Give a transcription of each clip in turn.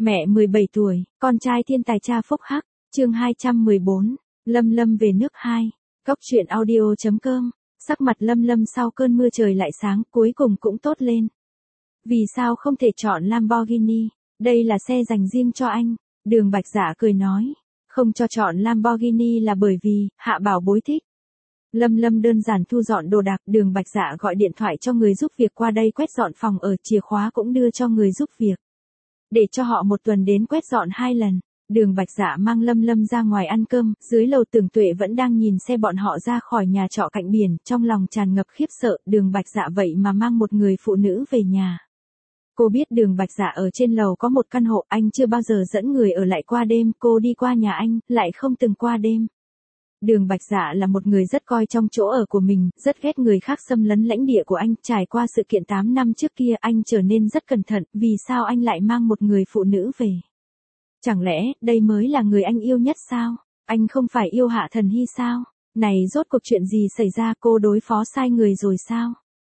Mẹ 17 tuổi, con trai thiên tài cha phúc hắc, chương 214, Lâm Lâm về nước 2, Cóc truyện audio.com, sắc mặt Lâm Lâm sau cơn mưa trời lại sáng, cuối cùng cũng tốt lên. Vì sao không thể chọn Lamborghini, đây là xe dành riêng cho anh, Đường Bạch Dạ cười nói, không cho chọn Lamborghini là bởi vì, Hạ Bảo Bối thích. Lâm Lâm đơn giản thu dọn đồ đạc, Đường Bạch Dạ gọi điện thoại cho người giúp việc qua đây quét dọn phòng ở, chìa khóa cũng đưa cho người giúp việc. Để cho họ một tuần đến quét dọn 2 lần, Đường Bạch Dạ mang Lâm Lâm ra ngoài ăn cơm, dưới lầu Tưởng Tuệ vẫn đang nhìn xe bọn họ ra khỏi nhà trọ cạnh biển, trong lòng tràn ngập khiếp sợ, Đường Bạch Dạ vậy mà mang một người phụ nữ về nhà. Cô biết Đường Bạch Dạ ở trên lầu có một căn hộ, anh chưa bao giờ dẫn người ở lại qua đêm, cô đi qua nhà anh, lại không từng qua đêm. Đường Bạch Dạ là một người rất coi trọng chỗ ở của mình, rất ghét người khác xâm lấn lãnh địa của anh, trải qua sự kiện 8 năm trước kia anh trở nên rất cẩn thận, vì sao anh lại mang một người phụ nữ về? Chẳng lẽ, đây mới là người anh yêu nhất sao? Anh không phải yêu Hạ Thần Hy sao? Này rốt cuộc chuyện gì xảy ra, cô đối phó sai người rồi sao?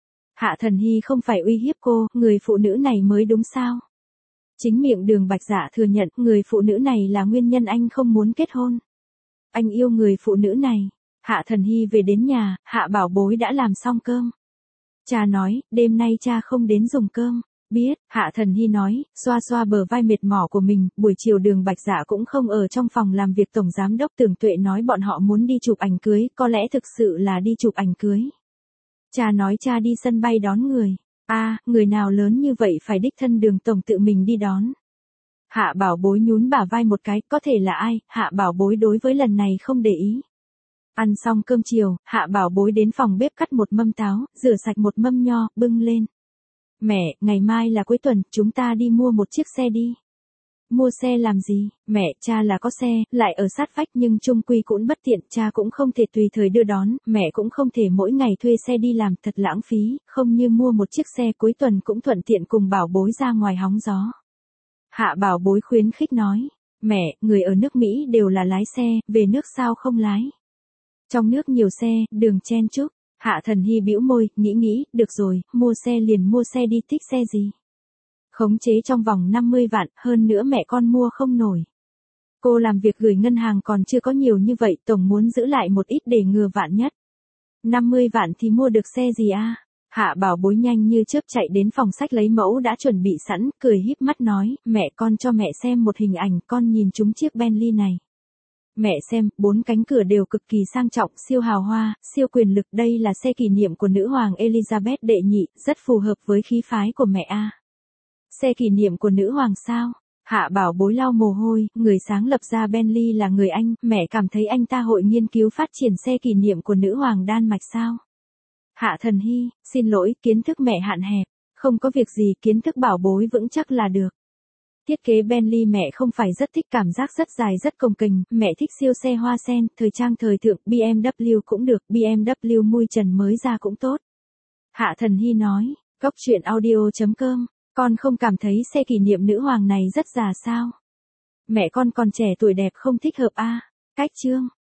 Hạ Thần Hy không phải uy hiếp cô, người phụ nữ này mới đúng sao? Chính miệng Đường Bạch Dạ thừa nhận, người phụ nữ này là nguyên nhân anh không muốn kết hôn. Anh yêu người phụ nữ này. Hạ Thần Hy về đến nhà, Hạ Bảo Bối đã làm xong cơm. Cha nói, đêm nay cha không đến dùng cơm. Biết, Hạ Thần Hy nói, xoa xoa bờ vai mệt mỏi của mình, buổi chiều Đường Bạch Dạ cũng không ở trong phòng làm việc Tổng Giám đốc Tưởng Tuệ nói bọn họ muốn đi chụp ảnh cưới, có lẽ thực sự là đi chụp ảnh cưới. Cha nói cha đi sân bay đón người. Người nào lớn như vậy phải đích thân Đường Tổng tự mình đi đón. Hạ Bảo Bối nhún bả vai một cái, có thể là ai, Hạ Bảo Bối đối với lần này không để ý. Ăn xong cơm chiều, Hạ Bảo Bối đến phòng bếp cắt một mâm táo, rửa sạch một mâm nho, bưng lên. Mẹ, ngày mai là cuối tuần, chúng ta đi mua một chiếc xe đi. Mua xe làm gì? Mẹ, cha là có xe, lại ở sát vách nhưng chung quy cũng bất tiện, cha cũng không thể tùy thời đưa đón, mẹ cũng không thể mỗi ngày thuê xe đi làm, thật lãng phí, không như mua một chiếc xe cuối tuần cũng thuận tiện cùng Bảo Bối ra ngoài hóng gió. Hạ Bảo Bối khuyến khích nói, mẹ, người ở nước Mỹ đều là lái xe, về nước sao không lái? Trong nước nhiều xe, đường chen chúc. Hạ Thần Hy bĩu môi, nghĩ, được rồi, mua xe liền mua xe đi, thích xe gì? Khống chế trong vòng 50 vạn, hơn nữa mẹ con mua không nổi. Cô làm việc gửi ngân hàng còn chưa có nhiều như vậy, tổng muốn giữ lại một ít để ngừa vạn nhất. 50 vạn thì mua được xe gì a? Hạ Bảo Bối nhanh như chớp chạy đến phòng sách lấy mẫu đã chuẩn bị sẵn, cười híp mắt nói, mẹ con cho mẹ xem một hình ảnh, con nhìn trúng chiếc Bentley này. Mẹ xem, 4 cánh cửa đều cực kỳ sang trọng, siêu hào hoa, siêu quyền lực, đây là xe kỷ niệm của nữ hoàng Elizabeth đệ nhị, rất phù hợp với khí phái của mẹ a. Xe kỷ niệm của nữ hoàng sao? Hạ Bảo Bối lau mồ hôi, người sáng lập ra Bentley là người Anh, mẹ cảm thấy anh ta hội nghiên cứu phát triển xe kỷ niệm của nữ hoàng Đan Mạch sao? Hạ Thần Hy, xin lỗi, kiến thức mẹ hạn hẹp, không có việc gì, kiến thức Bảo Bối vững chắc là được. Thiết kế Bentley mẹ không phải rất thích, cảm giác rất dài rất cồng kềnh, mẹ thích siêu xe hoa sen, thời trang thời thượng, BMW cũng được, BMW mui trần mới ra cũng tốt. Hạ Thần Hy nói, Cóc truyện audio.com, con không cảm thấy xe kỷ niệm nữ hoàng này rất già sao? Mẹ con còn trẻ tuổi đẹp không thích hợp a? Cách chương.